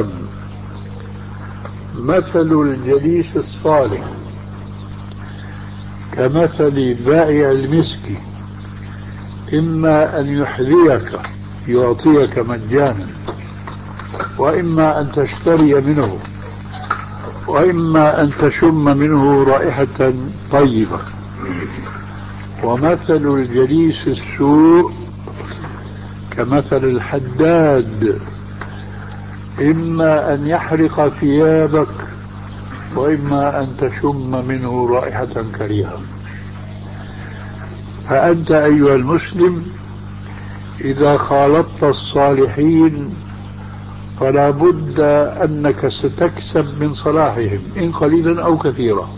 مثل الجليس الصالح كمثل بائع المسك، إما أن يحذيك يعطيك مجانا، وإما أن تشتري منه، وإما أن تشم منه رائحة طيبة. ومثل الجليس السوء كمثل الحداد، إما أن يحرق ثيابك وإما أن تشم منه رائحة كريهة. فأنت أيها المسلم إذا خالطت الصالحين فلا بد أنك ستكسب من صلاحهم إن قليلا أو كثيرا،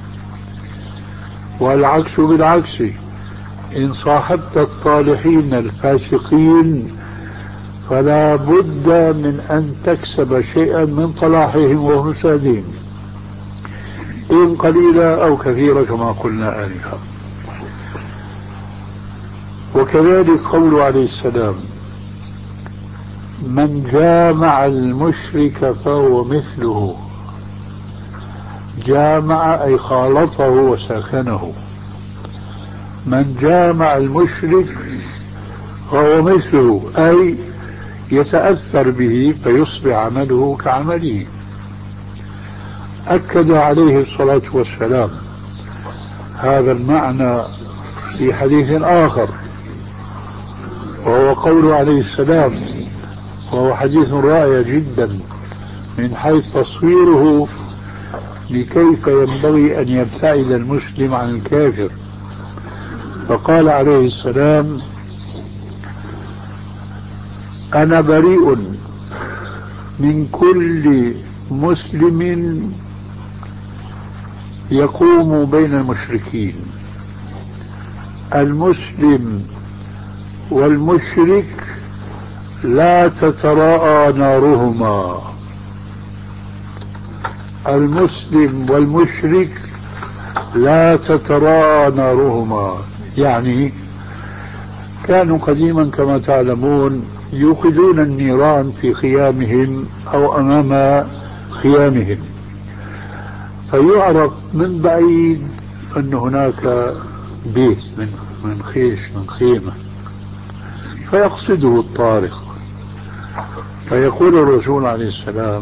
والعكس بالعكس، إن صاحبت الطالحين الفاسقين فلا بد من أن تكسب شيئا من صلاحهم وفسادهم إن قليلا أو كثيرا كما قلنا آنفا. وكذلك قول عليه السلام من جامع المشرك فهو مثله. جامع أي خالطه وساكنه. من جامع المشرك فهو مثله أي يتأثر به فيصبح عمله كعمله. أكد عليه الصلاة والسلام هذا المعنى في حديث آخر، وهو قوله عليه السلام، وهو حديث رائع جدا من حيث تصويره لكيف ينبغي أن يبتعد المسلم عن الكافر. فقال عليه السلام: أنا بريء من كل مسلم يقوم بين المشركين. المسلم والمشرك لا تتراءى نارهما. المسلم والمشرك لا تتراءى نارهما، يعني كانوا قديما كما تعلمون يوقدون النيران في خيامهم أو أمام خيامهم، فيعرف من بعيد أن هناك بيت من من خيش من خيمة، فيقصده الطارق، فيقول الرسول عليه السلام: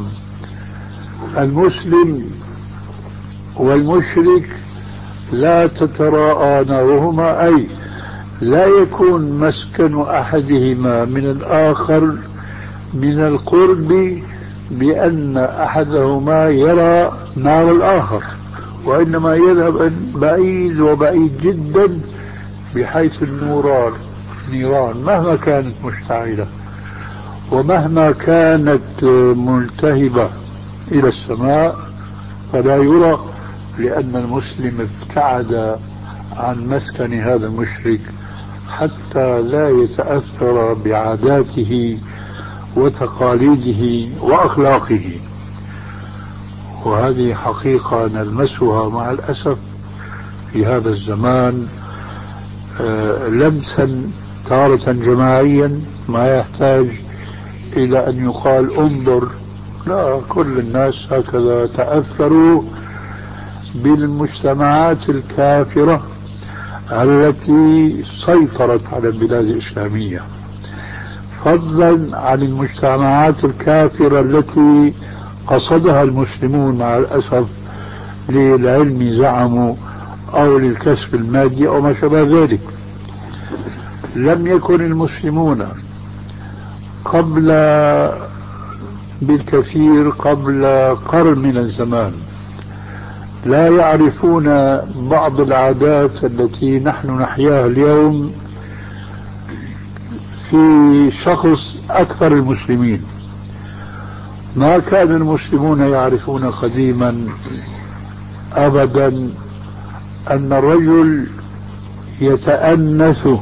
المسلم والمشرك لا تتراءى نارهما، أي لا يكون مسكن أحدهما من الآخر من القرب بأن أحدهما يرى نار الآخر، وإنما يذهب بعيد وبعيد جدا، بحيث النوران نيران مهما كانت مشتعلة ومهما كانت ملتهبة إلى السماء فلا يرى، لأن المسلم ابتعد عن مسكن هذا المشرك حتى لا يتأثر بعاداته وتقاليده وأخلاقه. وهذه حقيقة نلمسها مع الأسف في هذا الزمان لمسا تارة جماعيا ما يحتاج إلى أن يقال انظر، لا، كل الناس هكذا تأثروا بالمجتمعات الكافرة التي سيطرت على البلاد الإسلامية، فضلا عن المجتمعات الكافرة التي قصدها المسلمون مع الأسف للعلم زعموا أو للكسب المادي أو ما شابه ذلك. لم يكن المسلمون قبل بالكثير قبل قرن من الزمان لا يعرفون بعض العادات التي نحن نحياها اليوم في شخص أكثر المسلمين. ما كان المسلمون يعرفون قديما أبدا أن الرجل يتأنث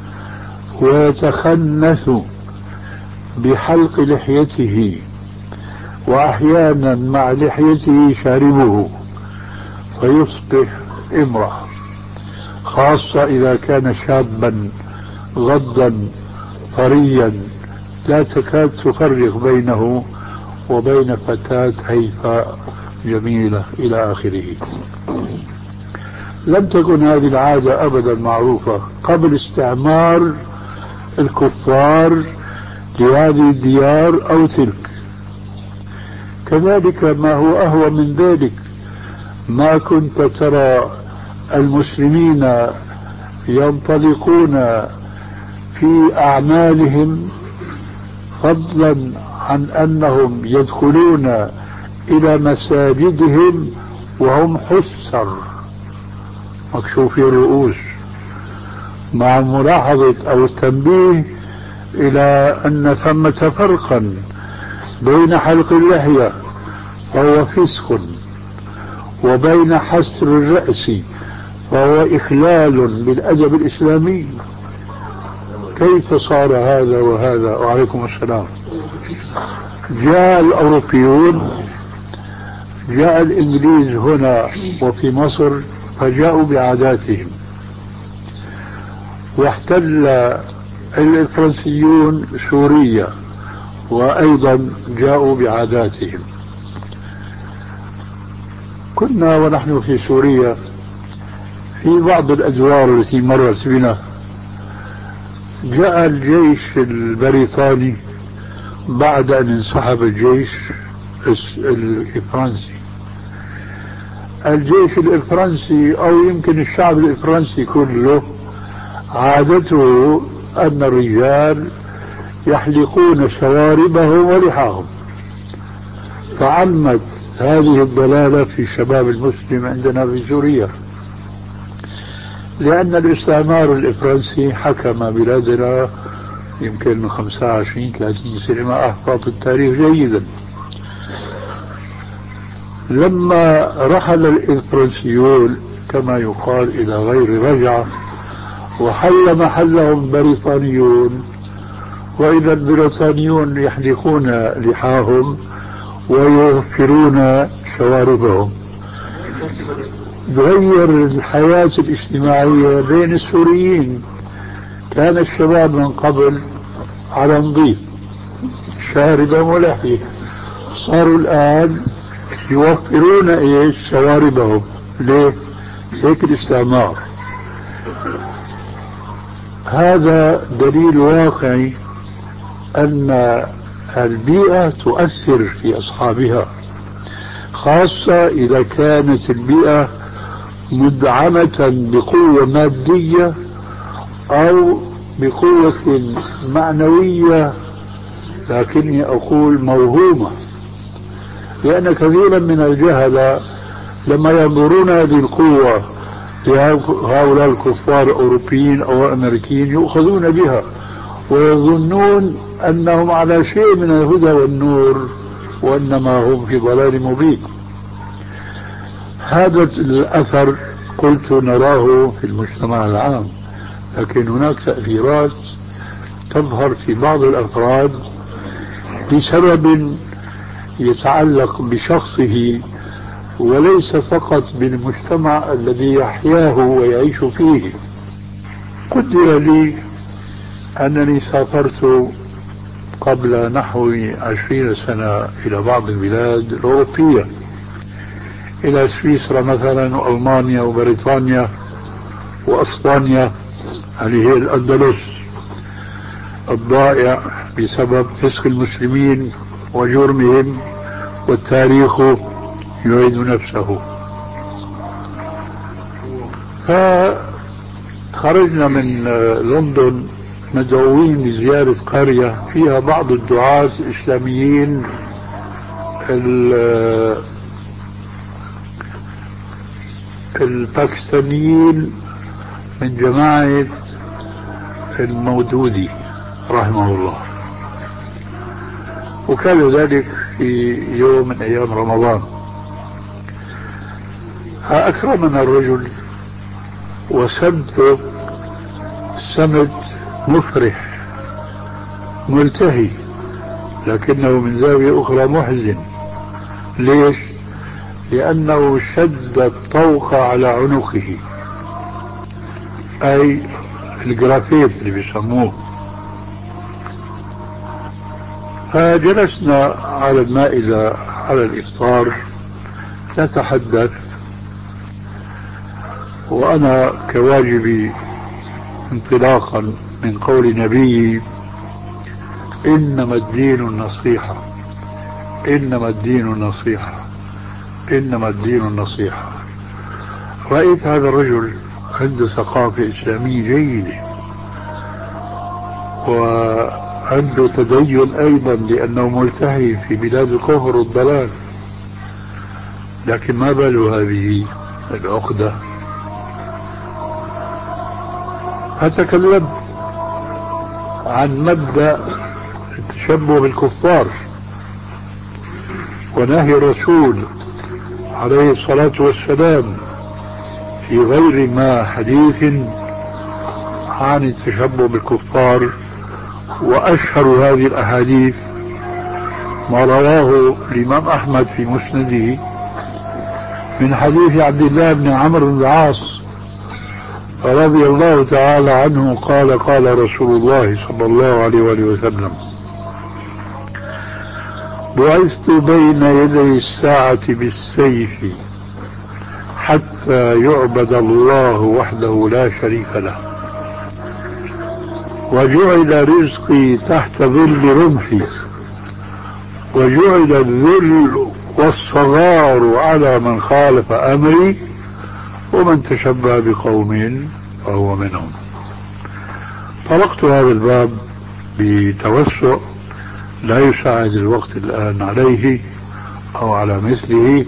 ويتخنث بحلق لحيته، وأحيانا مع لحيته شاربه، فيصبح امرأة، خاصة إذا كان شابا غضا طريا لا تكاد تفرق بينه وبين فتاة هيفاء جميلة إلى آخره. لم تكن هذه العادة أبدا معروفة قبل استعمار الكفار لهذه الديار أو تلك. كذلك ما هو أهوى من ذلك، ما كنت ترى المسلمين ينطلقون في أعمالهم فضلا عن أنهم يدخلون إلى مساجدهم وهم حسر مكشوفي الرؤوس، مع ملاحظة أو التنبيه إلى أن ثمة فرقا بين حلق اللحية فهو فسق وبين حسر الرأس فهو إخلال بالأدب الإسلامي. كيف صار هذا وهذا؟ وعليكم السلام. جاء الأوروبيون، جاء الإنجليز هنا وفي مصر فجاءوا بعاداتهم، واحتل الفرنسيون سوريا وأيضا جاءوا بعاداتهم. كنا ونحن في سوريا في بعض الأدوار التي مرت بنا جاء الجيش البريطاني بعد أن انسحب الجيش الفرنسي. الجيش الفرنسي أو يمكن الشعب الفرنسي كله عادته أن الرجال يحلقون شواربهم ولحاهم، فعمت هذه الضلالة في الشباب المسلم عندنا في سوريا، لأن الاستعمار الفرنسي حكم بلادنا يمكن من خمسة وعشرين ثلاثين سنة ما أحفظ التاريخ جيدا. لما رحل الفرنسيون كما يقال إلى غير رجعة وحل محلهم بريطانيون، وإذا البريطانيون يحلقون لحاهم ويوفرون شواربهم، تغير الحياة الاجتماعية بين السوريين. كان الشباب من قبل على نظيف شاربا ولحية، صاروا الآن يوفرون ايش شواربهم. ليه؟ هيك الاستعمار. هذا دليل واقعي أن البيئة تؤثر في أصحابها، خاصة إذا كانت البيئة مدعمة بقوة مادية أو بقوة معنوية، لكني أقول موهومة، لأن كثيرا من الجهلة لما ينظرون هذه القوة لهؤلاء الكفار الأوروبيين أو الأمريكيين يؤخذون بها ويظنون أنهم على شيء من الهدى والنور، وإنما هم في ضلال مبين. هذا الأثر قلت نراه في المجتمع العام، لكن هناك تأثيرات تظهر في بعض الأفراد بسبب يتعلق بشخصه وليس فقط بالمجتمع الذي يحياه ويعيش فيه. قدر لي أنني سافرت قبل نحو عشرين سنة إلى بعض البلاد الأوروبية، إلى سويسرا مثلا وألمانيا وبريطانيا وأسبانيا، هذه هي الأندلس الضائع بسبب فسق المسلمين وجرمهم، والتاريخ يعيد نفسه. فخرجنا من لندن مدعوين لزيارة قرية فيها بعض الدعاة الإسلاميين الباكستانيين من جماعة المودودي رحمه الله، وكان ذلك في يوم من أيام رمضان. أكرمنا الرجل وسمته سمت مفرح ملتهي، لكنه من زاوية أخرى محزن. ليش؟ لأنه شد الطوق على عنقه، أي الجرافيت اللي بيسموه. فجلسنا على المائدة على الإفطار نتحدث، وأنا كواجبي انطلاقا من قول نبيي إنما الدين النصيحة، إنما الدين النصيحة، إنما الدين النصيحة. رأيت هذا الرجل عنده ثقافة إسلامية جيدة وعنده تدين أيضا، لأنه ملتهي في بلاد الكفر والضلال، لكن ما باله هذه العقدة. فتكلمت عن مبدأ التشبه بالكفار ونهي الرسول عليه الصلاة والسلام في غير ما حديث عن التشبه بالكفار. وأشهر هذه الأحاديث ما رواه الإمام أحمد في مسنده من حديث عبد الله بن عمرو بن العاص رضي الله تعالى عنه قال قال رسول الله صلى الله عليه وآله وسلم بعثت بين يدي الساعة بالسيف حتى يعبد الله وحده لا شريك له، وجعل رزقي تحت ظل رمحي، وجعل الذل والصغار على من خالف أمري، ومن تشبه بقوم فهو منهم. طرقت هذا الباب بتوسع لا يساعد الوقت الآن عليه أو على مثله،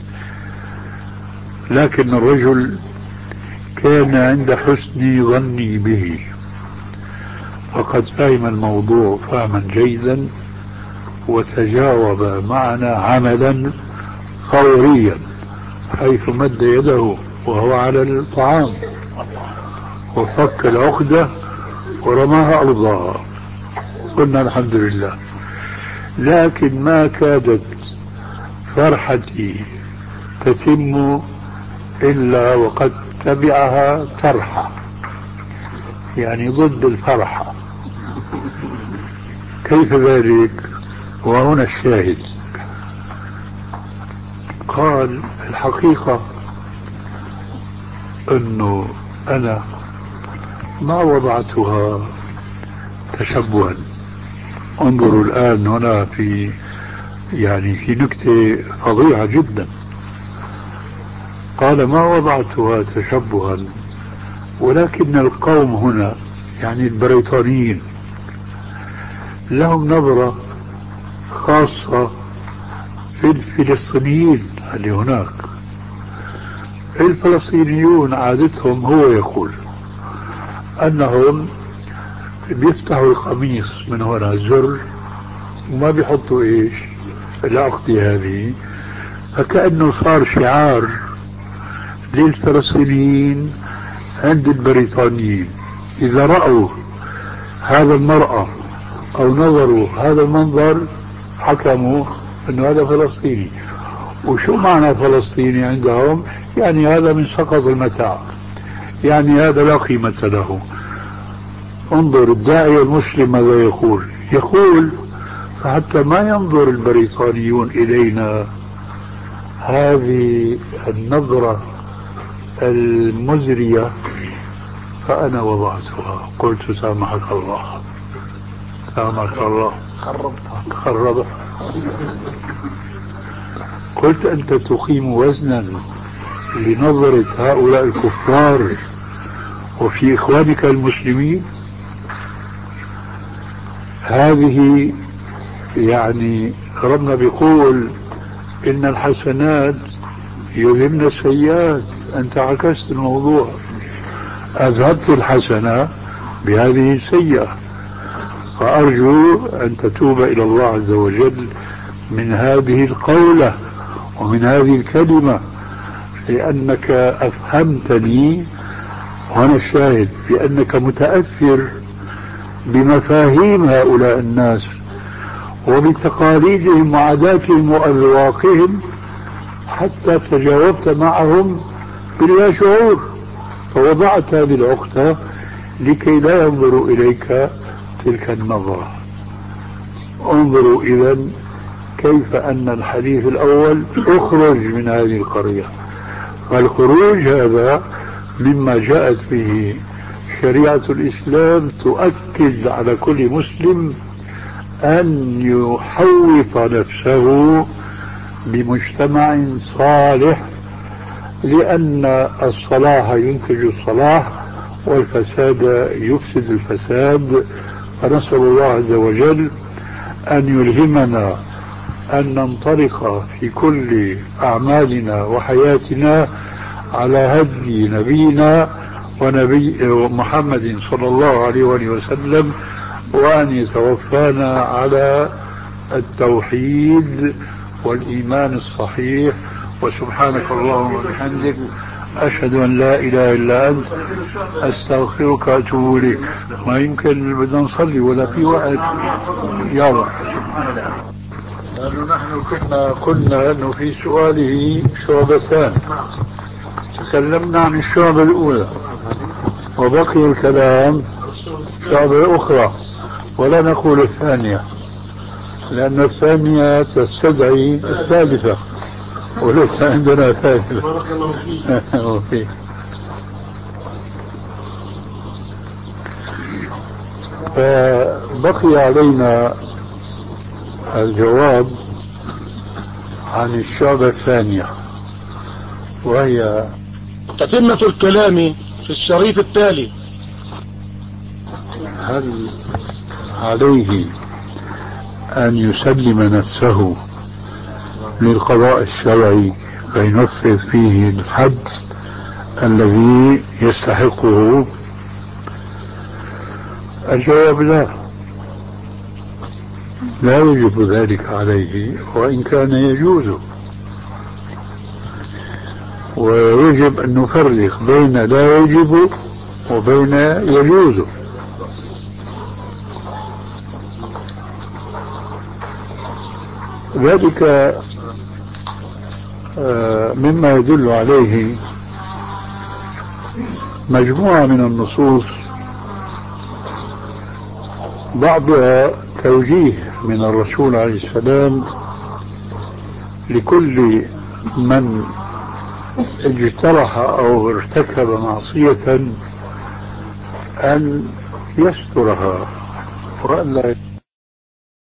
لكن الرجل كان عند حسن ظني به، فقد فهم الموضوع فهما جيدا وتجاوب معنا عملا فوريا، حيث مد يده وهو على الطعام وفك العقدة ورماها أرضها، قلنا الحمد لله. لكن ما كادت فرحتي تتم إلا وقد تبعها ترحة، يعني ضد الفرحة. كيف ذلك؟ وهنا الشاهد. قال الحقيقة أنه أنا ما وضعتها تشبها. انظروا الآن هنا في يعني في نكتة فظيعة جدا. قال ما وضعتها تشبها، ولكن القوم هنا يعني البريطانيين لهم نظرة خاصة في الفلسطينيين اللي هناك. الفلسطينيون عادتهم هو يقول أنهم بيفتحوا القميص من هنا زر وما بيحطوا إيش العقدة هذه، فكأنه صار شعار للفلسطينيين عند البريطانيين. إذا رأوا هذا المرأة أو نظروا هذا المنظر حكموا أنه هذا فلسطيني. وشو معنى فلسطيني عندهم؟ يعني هذا من سقط المتاع، يعني هذا لا قيمة له. انظر الداعية المسلم ماذا يقول؟ يقول فحتى ما ينظر البريطانيون إلينا هذه النظرة المزرية فأنا وضعتها. قلت سامحك الله، سامحك الله، خربتها خربتها. قلت أنت تقيم وزنا لنظرة هؤلاء الكفار وفي إخوانك المسلمين. هذه يعني ربنا بيقول إن الحسنات يذهبن السيئات. أنت عكست الموضوع، أذهبت الحسنة بهذه السيئة. فأرجو أن تتوب إلى الله عز وجل من هذه القولة ومن هذه الكلمة، لأنك أفهمتني، وأنا الشاهد بأنك متأثر بمفاهيم هؤلاء الناس وبتقاليدهم وعاداتهم وأذواقهم، حتى تجاوبت معهم بلا شعور، فوضعت هذه العقدة لكي لا ينظروا إليك تلك النظرة. انظروا إذن كيف أن الحديث الأول اخرج من هذه القرية، فالخروج هذا مما جاءت به شريعة الإسلام تؤكد على كل مسلم أن يحوط نفسه بمجتمع صالح، لأن الصلاح ينتج الصلاح والفساد يفسد الفساد. فنسأل الله عز وجل أن يلهمنا أن ننطلق في كل أعمالنا وحياتنا على هدي نبينا ونبي محمد صلى الله عليه وسلم، وأن يتوفانا على التوحيد والإيمان الصحيح. وسبحانك اللهم وبحمدك أشهد أن لا إله إلا أنت أستغفرك وأتوب إليك. ما يمكن بدنا نصلي ولا في وقت. يلا. نحن كنا قلنا أنه في سؤاله شعبتان، تكلمنا عن الشعبة الأولى وبقي الكلام شعبة أخرى ولا نقول الثانية. لأن الثانية تستدعي الثالثة وليس عندنا ثالثة. بارك الله فيك. فبقي علينا الجواب عن الشعبة الثانية، وهي تتمة الكلام في الشريط التالي. هل عليه أن يسلم نفسه للقضاء الشرعي فينفذ فيه الحد الذي يستحقه؟ الجواب لا، لا يجب ذلك عليه وإن كان يجوز، ويجب أن نفرق بين لا يجب وبين يجوز. ذلك مما يدل عليه مجموعة من النصوص، بعضها توجيه من الرسول عليه السلام لكل من اجترح أو ارتكب معصية أن يسترها وأن لا